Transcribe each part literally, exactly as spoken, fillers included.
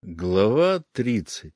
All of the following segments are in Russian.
Глава тридцать.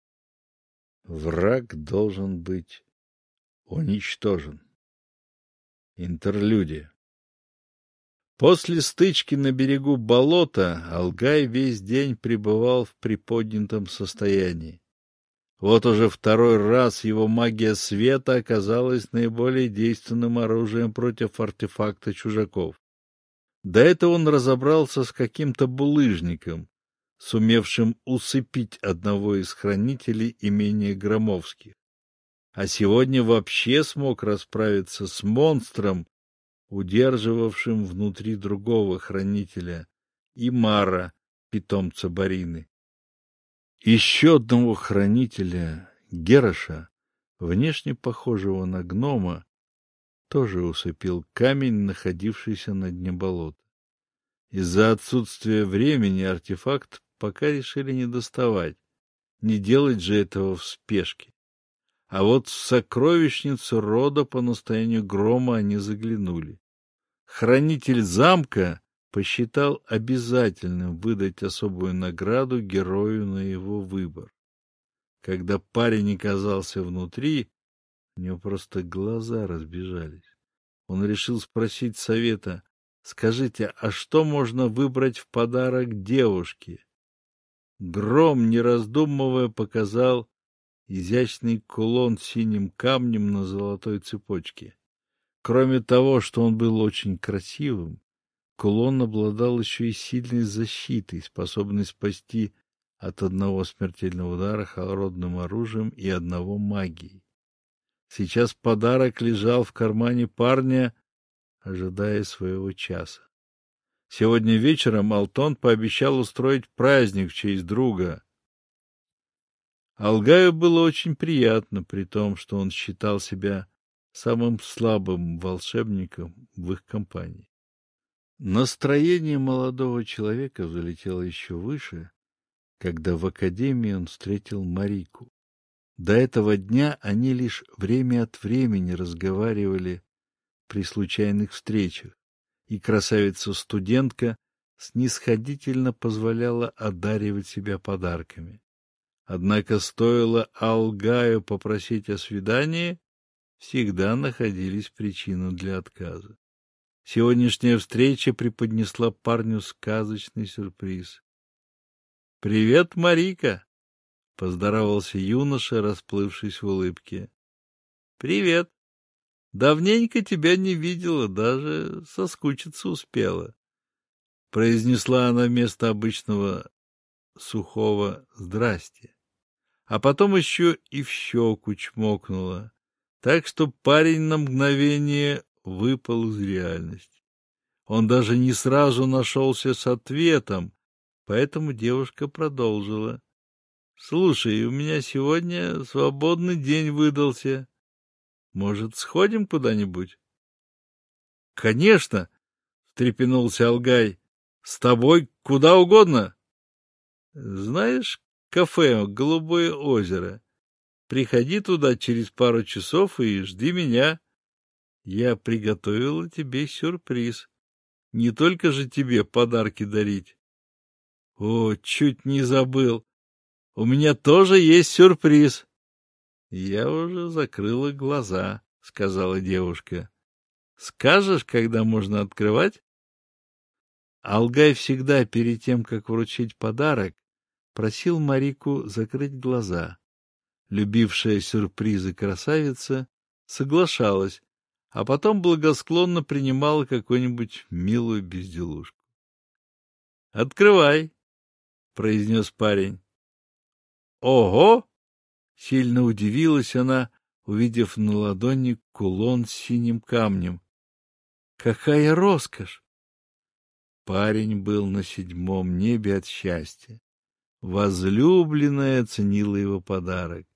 Враг должен быть уничтожен. Интерлюдия. После стычки на берегу болота Алгай весь день пребывал в приподнятом состоянии. Вот уже второй раз его магия света оказалась наиболее действенным оружием против артефакта чужаков. До этого он разобрался с каким-то булыжником, сумевшим усыпить одного из хранителей имения Громовских. А сегодня вообще смог расправиться с монстром, удерживавшим внутри другого хранителя, Имара, питомца Барины. Еще одного хранителя, Героша, внешне похожего на гнома, тоже усыпил камень, находившийся на дне болота. Из-за отсутствия времени артефакт пока решили не доставать, не делать же этого в спешке. А вот в сокровищницу рода по настоянию Грома они заглянули. Хранитель замка посчитал обязательным выдать особую награду герою на его выбор. Когда парень оказался внутри, у него просто глаза разбежались. Он решил спросить совета: «Скажите, а что можно выбрать в подарок девушке?» Гром, не раздумывая, показал изящный кулон с синим камнем на золотой цепочке. Кроме того, что он был очень красивым, кулон обладал еще и сильной защитой, способной спасти от одного смертельного удара холодным оружием и одного магией. Сейчас подарок лежал в кармане парня, ожидая своего часа. Сегодня вечером Алтон пообещал устроить праздник в честь друга. Алгаю было очень приятно, при том, что он считал себя самым слабым волшебником в их компании. Настроение молодого человека взлетело еще выше, когда в академии он встретил Марику. До этого дня они лишь время от времени разговаривали при случайных встречах, и красавица-студентка снисходительно позволяла одаривать себя подарками. Однако стоило Алгаю попросить о свидании, всегда находились причины для отказа. Сегодняшняя встреча преподнесла парню сказочный сюрприз. — Привет, Марика! — поздоровался юноша, расплывшись в улыбке. — Привет! Давненько тебя не видела, даже соскучиться успела, — произнесла она вместо обычного сухого «здрасте», а потом еще и в щеку чмокнула, так что парень на мгновение выпал из реальности. Он даже не сразу нашелся с ответом, поэтому девушка продолжила. — Слушай, у меня сегодня свободный день выдался. Может, сходим куда-нибудь? — Конечно! — встрепенулся Алгай. — С тобой куда угодно. — Знаешь, кафе «Голубое озеро». Приходи туда через пару часов и жди меня. Я приготовила тебе сюрприз. Не только же тебе подарки дарить. — О, чуть не забыл. У меня тоже есть сюрприз. — Я уже закрыла глаза, — сказала девушка. — Скажешь, когда можно открывать? Алгай всегда перед тем, как вручить подарок, просил Марику закрыть глаза. Любившая сюрпризы красавица соглашалась, а потом благосклонно принимала какую-нибудь милую безделушку. — Открывай, — произнес парень. — Ого! — сильно удивилась она, увидев на ладони кулон с синим камнем. — Какая роскошь! Парень был на седьмом небе от счастья. Возлюбленная оценила его подарок.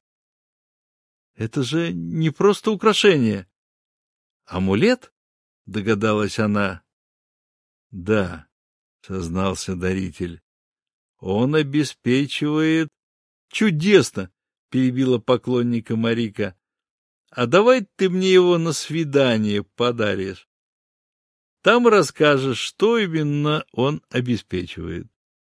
— Это же не просто украшение. — Амулет? — догадалась она. — Да, — сознался даритель. — Он обеспечивает... — Чудесно! — перебила поклонника Марика. — А давай ты мне его на свидание подаришь. Там расскажешь, что именно он обеспечивает.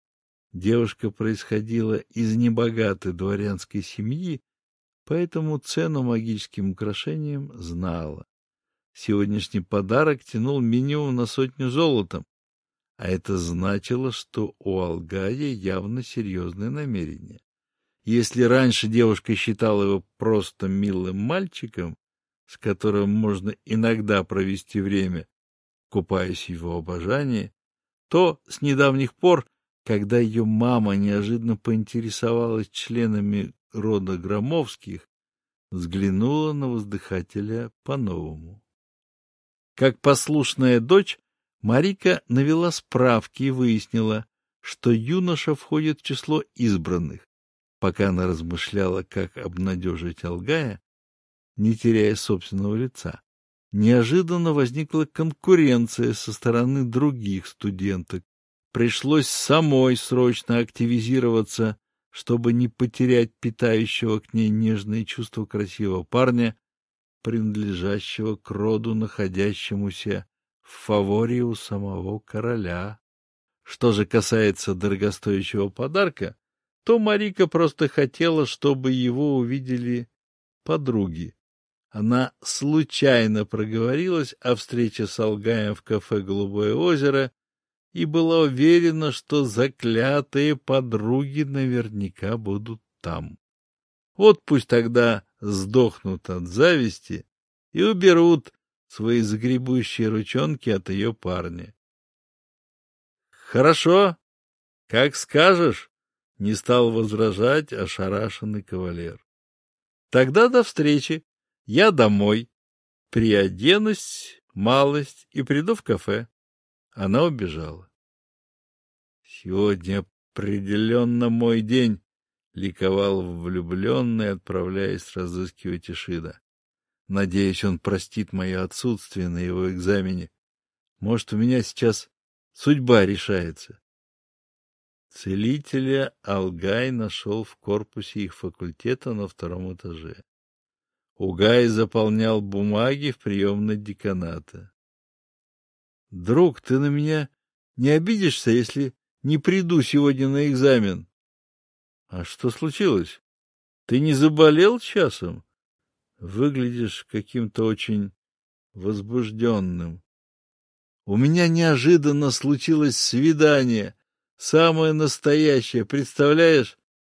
Девушка происходила из небогатой дворянской семьи, поэтому цену магическим украшениям знала. Сегодняшний подарок тянул минимум на сотню золотом, а это значило, что у Алгая явно серьезные намерения. Если раньше девушка считала его просто милым мальчиком, с которым можно иногда провести время, купаясь в его обожании, то с недавних пор, когда ее мама неожиданно поинтересовалась членами рода Громовских, взглянула на воздыхателя по-новому. Как послушная дочь, Марика навела справки и выяснила, что юноша входит в число избранных. Пока она размышляла, как обнадежить Алгая, не теряя собственного лица, неожиданно возникла конкуренция со стороны других студенток. Пришлось самой срочно активизироваться, чтобы не потерять питающего к ней нежные чувства красивого парня, принадлежащего к роду, находящемуся в фаворе у самого короля. Что же касается дорогостоящего подарка, то Марика просто хотела, чтобы его увидели подруги. Она случайно проговорилась о встрече с Алгаем в кафе «Голубое озеро» и была уверена, что заклятые подруги наверняка будут там. Вот пусть тогда сдохнут от зависти и уберут свои загребущие ручонки от ее парня. — Хорошо, как скажешь, — не стал возражать ошарашенный кавалер. — Тогда до встречи. Я домой. Приоденусь, малость, и приду в кафе. Она убежала. — Сегодня определенно мой день, — ликовал влюбленный, отправляясь разыскивать Ишида. Надеюсь, он простит мое отсутствие на его экзамене. Может, у меня сейчас судьба решается. Целителя Алгай нашел в корпусе их факультета на втором этаже. Угай заполнял бумаги в приемной деканата. — Друг, ты на меня не обидишься, если не приду сегодня на экзамен? — А что случилось? Ты не заболел часом? Выглядишь каким-то очень возбужденным. У меня неожиданно случилось свидание, самое настоящее, представляешь?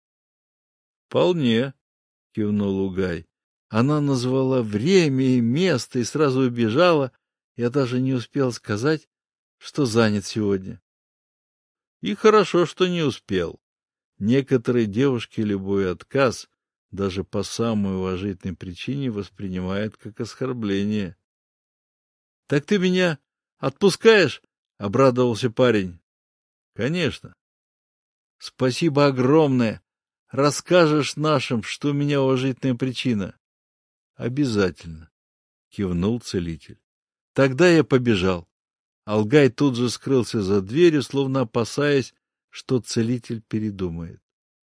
— Вполне, — кивнул Угай. Она назвала время и место и сразу убежала. Я даже не успел сказать, что занят сегодня. И хорошо, что не успел. Некоторые девушки любой отказ, даже по самой уважительной причине, воспринимают как оскорбление. — Так ты меня отпускаешь? — обрадовался парень. — Конечно. — Спасибо огромное. Расскажешь нашим, что у меня уважительная причина. — Обязательно, — кивнул целитель. Тогда я побежал. Алгай тут же скрылся за дверью, словно опасаясь, что целитель передумает.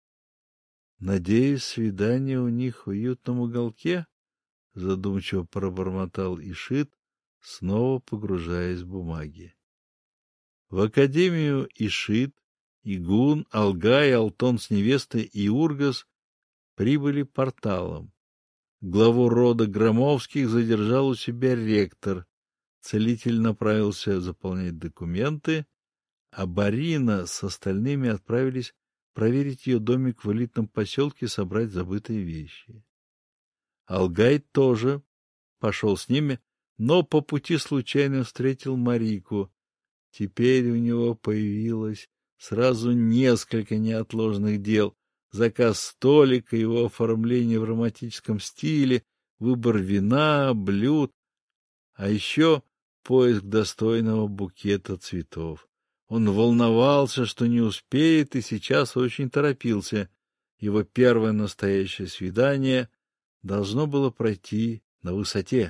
— Надеюсь, свидание у них в уютном уголке? — задумчиво пробормотал Ишид, снова погружаясь в бумаги. В академию Ишид, Игун, Алгай, Алтон с невестой и Ургас прибыли порталом. Главу рода Громовских задержал у себя ректор. Целитель направился заполнять документы, а Барина с остальными отправились проверить ее домик в элитном поселке, собрать забытые вещи. Алгай тоже пошел с ними, но по пути случайно встретил Марику. Теперь у него появилось сразу несколько неотложных дел. Заказ столика, его оформление в романтическом стиле, выбор вина, блюд, а еще поиск достойного букета цветов. Он волновался, что не успеет, и сейчас очень торопился. Его первое настоящее свидание должно было пройти на высоте.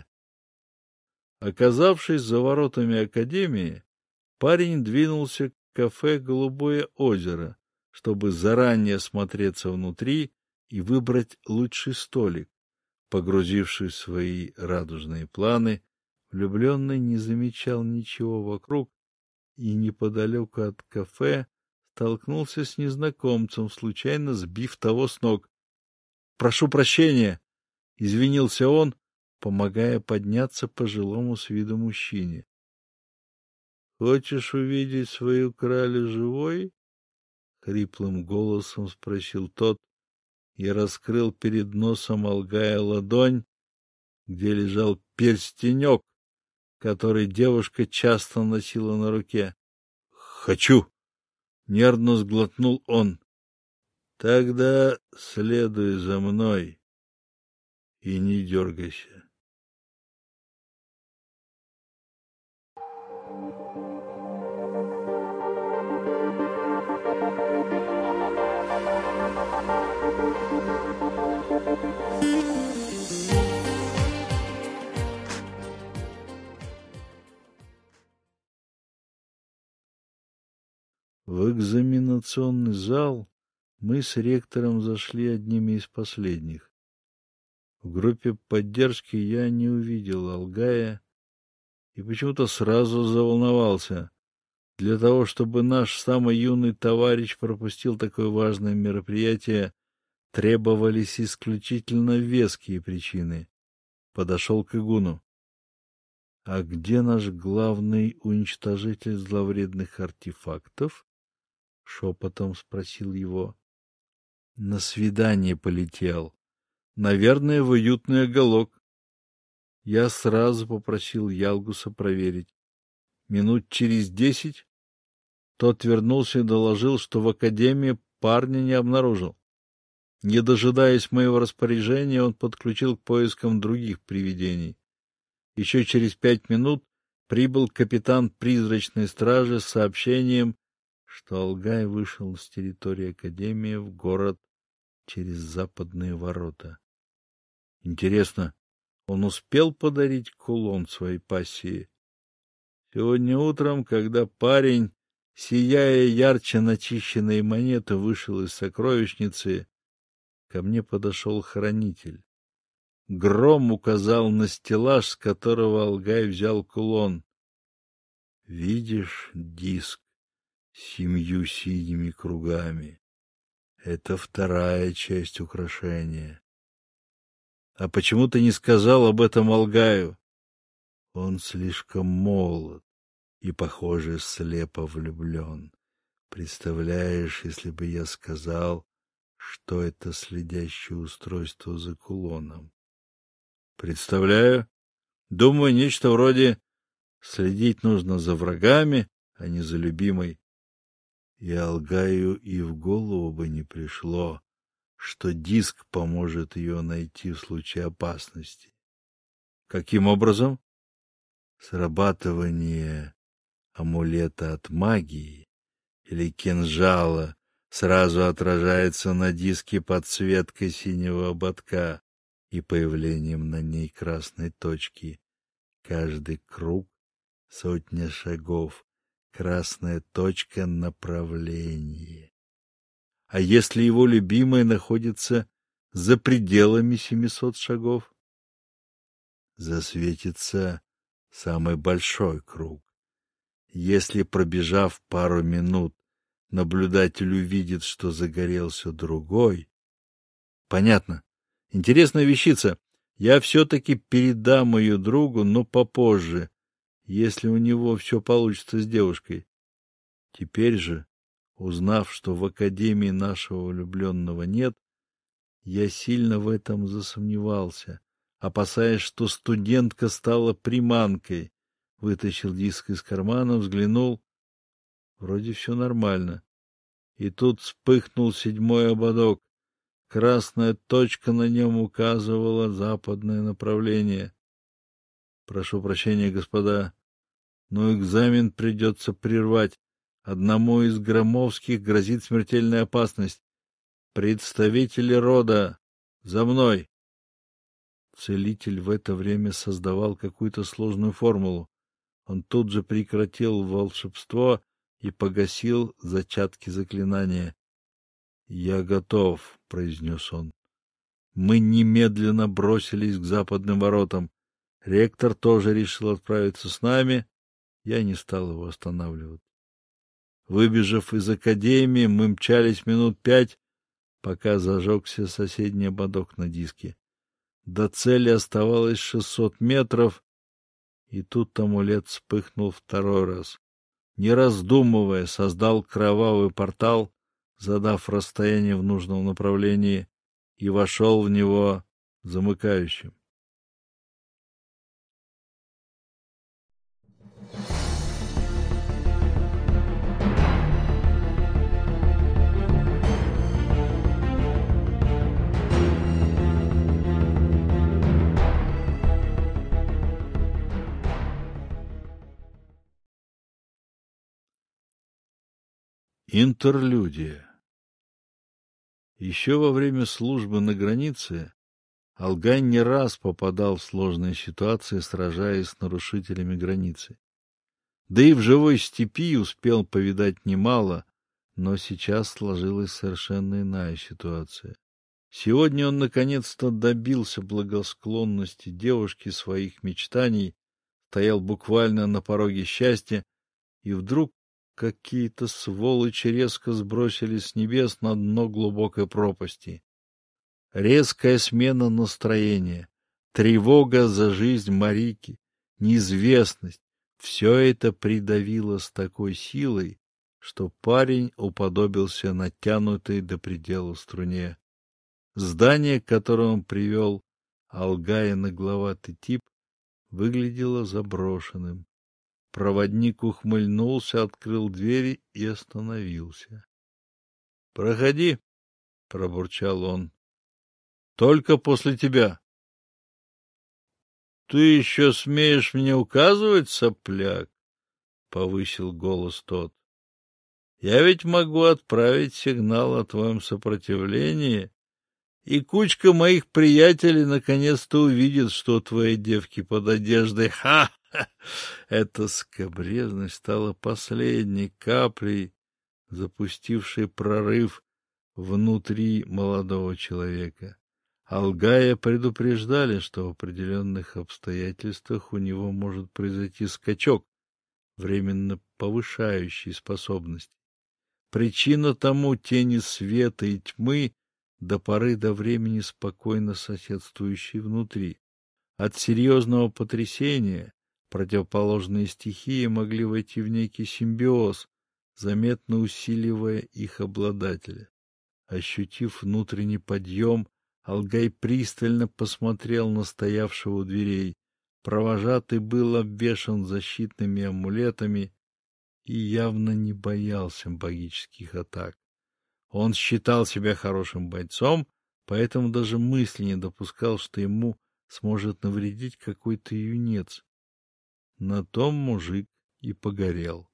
Оказавшись за воротами академии, парень двинулся к кафе «Голубое озеро», чтобы заранее осмотреться внутри и выбрать лучший столик. Погрузившись в свои радужные планы, влюбленный не замечал ничего вокруг и неподалеку от кафе столкнулся с незнакомцем, случайно сбив того с ног. — Прошу прощения! — извинился он, помогая подняться пожилому с виду мужчине. — Хочешь увидеть свою кралю живой? — хриплым голосом спросил тот и раскрыл перед носом Алгая ладонь, где лежал перстенек, который девушка часто носила на руке. — Хочу! — нервно сглотнул он. — Тогда следуй за мной и не дергайся. В экзаменационный зал мы с ректором зашли одними из последних. В группе поддержки я не увидел Алгая и почему-то сразу заволновался. Для того, чтобы наш самый юный товарищ пропустил такое важное мероприятие, требовались исключительно веские причины. Подошел к Игуну. — А где наш главный уничтожитель зловредных артефактов? — шепотом спросил его. — На свидание полетел. Наверное, в уютный уголок. Я сразу попросил Ялгуса проверить. Минут через десять тот вернулся и доложил, что в академии парня не обнаружил. Не дожидаясь моего распоряжения, он подключил к поискам других привидений. Еще через пять минут прибыл капитан призрачной стражи с сообщением, что Алгай вышел с территории академии в город через западные ворота. Интересно, он успел подарить кулон своей пассии? Сегодня утром, когда парень, сияя ярче начищенной монеты, вышел из сокровищницы, ко мне подошел хранитель. Гром указал на стеллаж, с которого Алгай взял кулон. — Видишь диск с семью синими кругами? Это вторая часть украшения. А почему ты не сказал об этом Алгаю? Он слишком молод и, похоже, слепо влюблен. Представляешь, если бы я сказал, что это следящее устройство за кулоном? Представляю. Думаю, нечто вроде «следить нужно за врагами, а не за любимой». И Алгаю и в голову бы не пришло, что диск поможет ее найти в случае опасности. Каким образом? Срабатывание амулета от магии или кинжала сразу отражается на диске подсветкой синего ободка и появлением на ней красной точки. Каждый круг — сотня шагов, красная точка — направление. А если его любимая находится за пределами семисот шагов? Засветится самый большой круг. Если, пробежав пару минут, наблюдатель увидит, что загорелся другой... Понятно. Интересная вещица. Я все-таки передам ее другу, но попозже, если у него все получится с девушкой. Теперь же, узнав, что в академии нашего влюбленного нет, я сильно в этом засомневался, опасаясь, что студентка стала приманкой. Вытащил диск из кармана, взглянул. Вроде все нормально. И тут вспыхнул седьмой ободок. Красная точка на нем указывала западное направление. Прошу прощения, господа, но экзамен придется прервать. Одному из Громовских грозит смертельная опасность. Представители рода, за мной! Целитель в это время создавал какую-то сложную формулу. Он тут же прекратил волшебство и погасил зачатки заклинания. — Я готов, — произнес он. Мы немедленно бросились к западным воротам. Ректор тоже решил отправиться с нами. Я не стал его останавливать. Выбежав из академии, мы мчались минут пять, пока зажегся соседний ободок на диске. До цели оставалось шестьсот метров, и тут амулет вспыхнул второй раз. Не раздумывая, создал кровавый портал, задав расстояние в нужном направлении, и вошел в него замыкающим. Интерлюдия. Еще во время службы на границе Алгай не раз попадал в сложные ситуации, сражаясь с нарушителями границы. Да и в живой степи успел повидать немало, но сейчас сложилась совершенно иная ситуация. Сегодня он наконец-то добился благосклонности девушки своих мечтаний, стоял буквально на пороге счастья, и вдруг какие-то сволочи резко сбросились с небес на дно глубокой пропасти. Резкая смена настроения, тревога за жизнь Марики, неизвестность — все это придавило с такой силой, что парень уподобился натянутой до предела струне. Здание, к которому он привел Алгая нагловатый тип, выглядело заброшенным. Проводник ухмыльнулся, открыл двери и остановился. — Проходи, — пробурчал он. — Только после тебя. — Ты еще смеешь мне указывать, сопляк? — повысил голос тот. — Я ведь могу отправить сигнал о твоем сопротивлении, и кучка моих приятелей наконец-то увидит, что у твоей девки под одеждой. Ха! Эта скабрезность стала последней каплей, запустившей прорыв внутри молодого человека. Алгая предупреждали, что в определенных обстоятельствах у него может произойти скачок, временно повышающий способности. Причина тому — тени света и тьмы, до поры до времени спокойно соседствующие внутри. От серьезного потрясения противоположные стихии могли войти в некий симбиоз, заметно усиливая их обладателя. Ощутив внутренний подъем, Алгай пристально посмотрел на стоявшего у дверей. Провожатый был обвешан защитными амулетами и явно не боялся магических атак. Он считал себя хорошим бойцом, поэтому даже мысли не допускал, что ему сможет навредить какой-то юнец. На том мужик и погорел.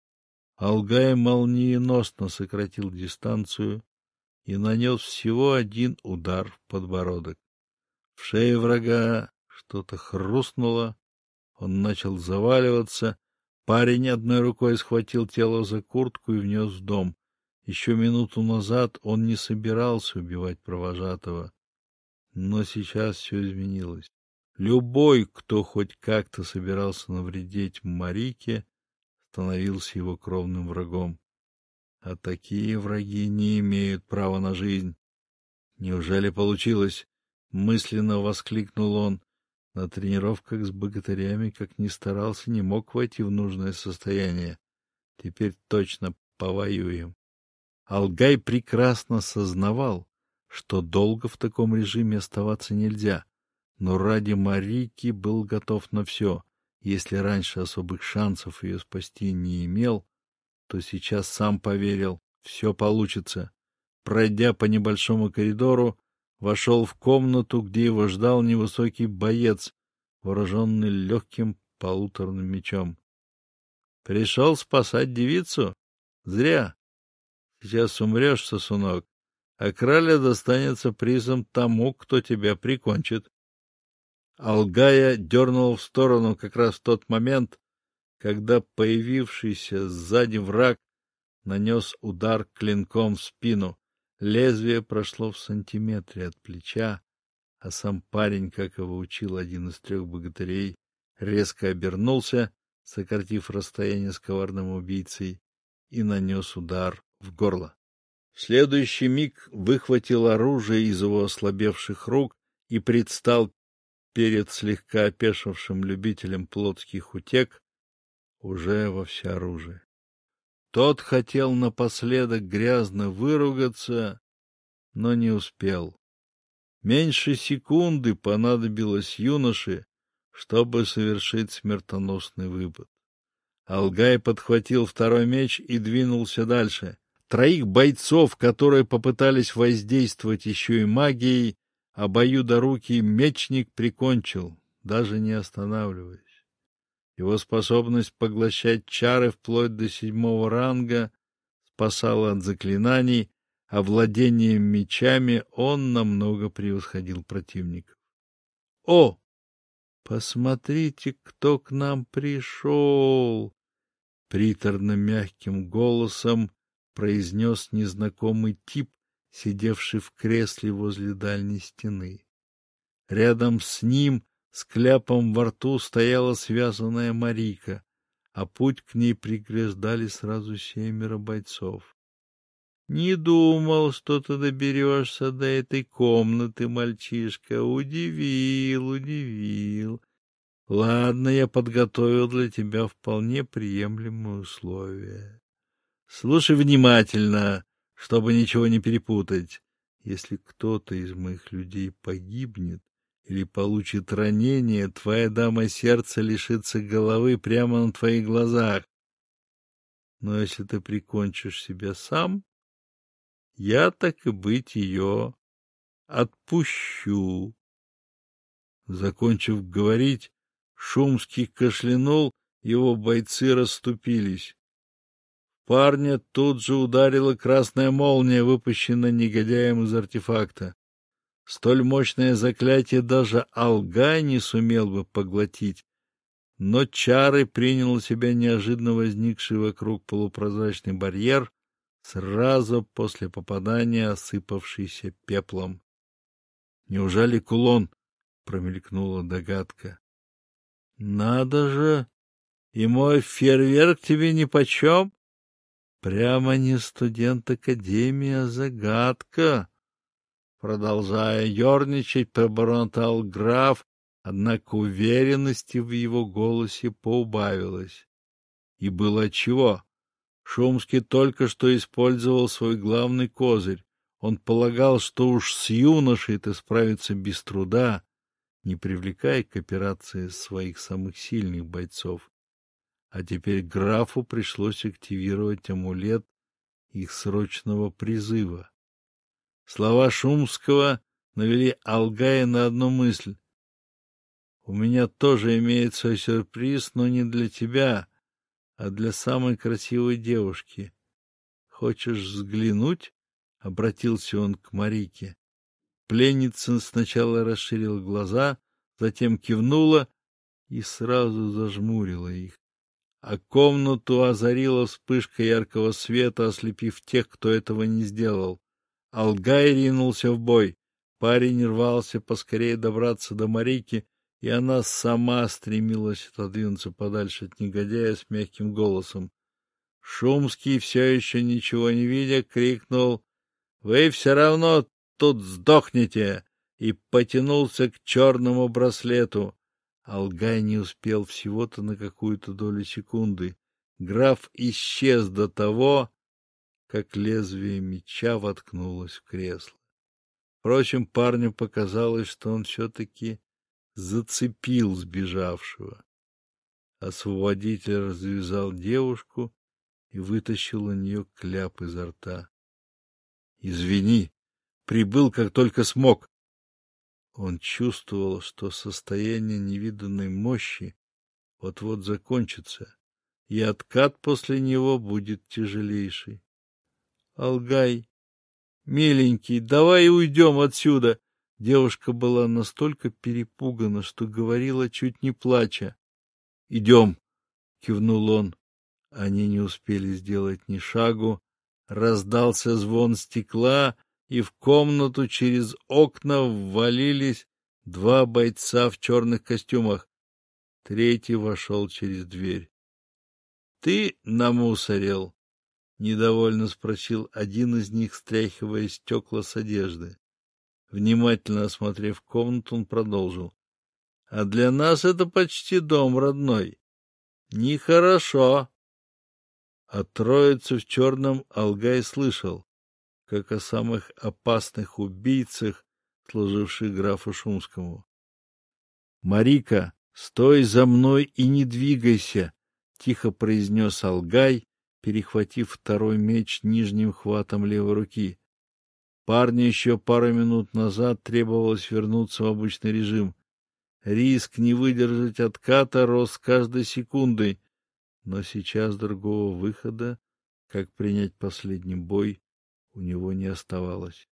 Алгай молниеносно сократил дистанцию и нанес всего один удар в подбородок. В шее врага что-то хрустнуло, он начал заваливаться. Парень одной рукой схватил тело за куртку и внес в дом. Еще минуту назад он не собирался убивать провожатого, но сейчас все изменилось. Любой, кто хоть как-то собирался навредить Марике, становился его кровным врагом. А такие враги не имеют права на жизнь. Неужели получилось? Мысленно воскликнул он. На тренировках с богатырями, как ни старался, не мог войти в нужное состояние. Теперь точно повоюем. Алгай прекрасно сознавал, что долго в таком режиме оставаться нельзя, но ради Марики был готов на все. Если раньше особых шансов ее спасти не имел, то сейчас сам поверил, все получится. Пройдя по небольшому коридору, вошел в комнату, где его ждал невысокий боец, вооруженный легким полуторным мечом. — Пришел спасать девицу? Зря. Сейчас умрешь, сосунок, а краля достанется призом тому, кто тебя прикончит. Алгая дернул в сторону как раз в тот момент, когда появившийся сзади враг нанес удар клинком в спину. Лезвие прошло в сантиметре от плеча, а сам парень, как его учил один из трех богатырей, резко обернулся, сократив расстояние с коварным убийцей, и нанес удар в горло. В следующий миг выхватил оружие из его ослабевших рук и предстал перед слегка опешившим любителем плотских утех уже во всеоружии. Тот хотел напоследок грязно выругаться, но не успел. Меньше секунды понадобилось юноше, чтобы совершить смертоносный выпад. Алгай подхватил второй меч и двинулся дальше. Троих бойцов, которые попытались воздействовать еще и магией, обоюдорукий мечник прикончил, даже не останавливаясь. Его способность поглощать чары вплоть до седьмого ранга спасала от заклинаний, а владением мечами он намного превосходил противников. «О, посмотрите, кто к нам пришел!» Приторно-мягким голосом произнес незнакомый тип, сидевший в кресле возле дальней стены. Рядом с ним, с кляпом во рту, стояла связанная Марика, а путь к ней преграждали сразу семеро бойцов. — Не думал, что ты доберешься до этой комнаты, мальчишка. Удивил, удивил. Ладно, я подготовил для тебя вполне приемлемые условия. Слушай внимательно, чтобы ничего не перепутать. Если кто-то из моих людей погибнет или получит ранение, твоя дама сердца лишится головы прямо на твоих глазах. Но если ты прикончишь себя сам, я, так и быть, ее отпущу. Закончив говорить, Шумский кашлянул, его бойцы расступились. Парня тут же ударила красная молния, выпущенная негодяем из артефакта. Столь мощное заклятие даже Алгай не сумел бы поглотить, но чары принял на себя неожиданно возникший вокруг полупрозрачный барьер, сразу после попадания осыпавшийся пеплом. «Неужели кулон?» — промелькнула догадка. «Надо же! И мой фейерверк тебе нипочем? Прямо не студент академии, а загадка!» Продолжая ерничать, пробормотал граф, однако уверенности в его голосе поубавилось. И было отчего. Шумский только что использовал свой главный козырь. Он полагал, что уж с юношей-то справится без труда, не привлекая к операции своих самых сильных бойцов. А теперь графу пришлось активировать амулет их срочного призыва. Слова Шумского навели Алгая на одну мысль. «У меня тоже имеется сюрприз, но не для тебя, а для самой красивой девушки. Хочешь взглянуть?» — обратился он к Марике. Пленница сначала расширила глаза, затем кивнула и сразу зажмурила их. А комнату озарила вспышка яркого света, ослепив тех, кто этого не сделал. Алгай ринулся в бой. Парень рвался поскорее добраться до Марики, и она сама стремилась отодвинуться подальше от негодяя с мягким голосом. Шумский, все еще ничего не видя, крикнул: «Вы все равно тут сдохнете!» и потянулся к черному браслету. Алгай не успел всего-то на какую-то долю секунды. Граф исчез до того, как лезвие меча воткнулось в кресло. Впрочем, парню показалось, что он все-таки зацепил сбежавшего. Освободитель развязал девушку и вытащил у нее кляп изо рта. — Извини, прибыл, как только смог. Он чувствовал, что состояние невиданной мощи вот-вот закончится, и откат после него будет тяжелейший. — Алгай, миленький, давай уйдем отсюда! Девушка была настолько перепугана, что говорила, чуть не плача. — Идем! — кивнул он. Они не успели сделать ни шагу. Раздался звон стекла, и в комнату через окна ввалились два бойца в черных костюмах. Третий вошел через дверь. — Ты намусорил? — недовольно спросил один из них, стряхивая стекла с одежды. Внимательно осмотрев комнату, он продолжил. — А для нас это почти дом родной. Нехорошо. О троице в черном Алгай слышал, как о самых опасных убийцах, служивших графу Шумскому. — Марика, стой за мной и не двигайся! — тихо произнес Алгай, перехватив второй меч нижним хватом левой руки. Парню еще пару минут назад требовалось вернуться в обычный режим. Риск не выдержать отката рос с каждой секундой, но сейчас другого выхода, как принять последний бой, у него не оставалось.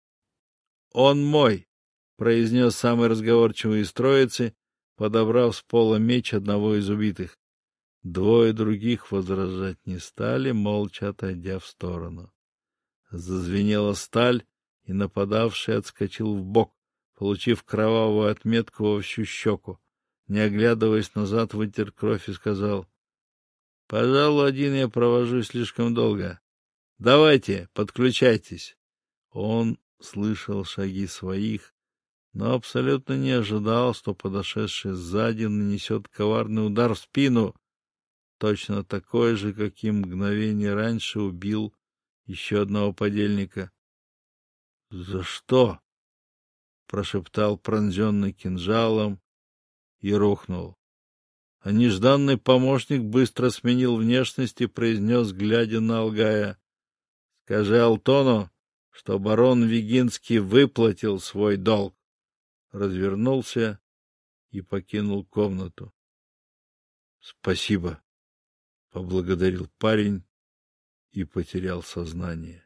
— Он мой! — произнес самый разговорчивый из троицы, подобрав с пола меч одного из убитых. Двое других возражать не стали, молча отойдя в сторону. Зазвенела сталь, и нападавший отскочил вбок, получив кровавую отметку во всю щеку. Не оглядываясь назад, вытер кровь и сказал: — Пожалуй, один я провожу слишком долго. Давайте, подключайтесь. Он слышал шаги своих, но абсолютно не ожидал, что подошедший сзади нанесет коварный удар в спину, точно такой же, каким мгновение раньше убил еще одного подельника. — За что? — прошептал пронзенный кинжалом и рухнул. А нежданный помощник быстро сменил внешность и произнес, глядя на Алгая: — Скажи Алтону, что барон Вигинский выплатил свой долг. Развернулся и покинул комнату. — Спасибо, — поблагодарил парень и потерял сознание.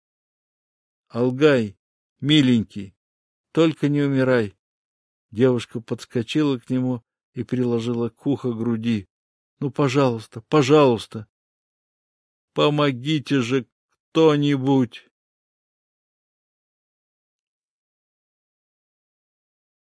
— Алгай, миленький, только не умирай. Девушка подскочила к нему и приложила к уху груди. — Ну, пожалуйста, пожалуйста. — Помогите же кто-нибудь!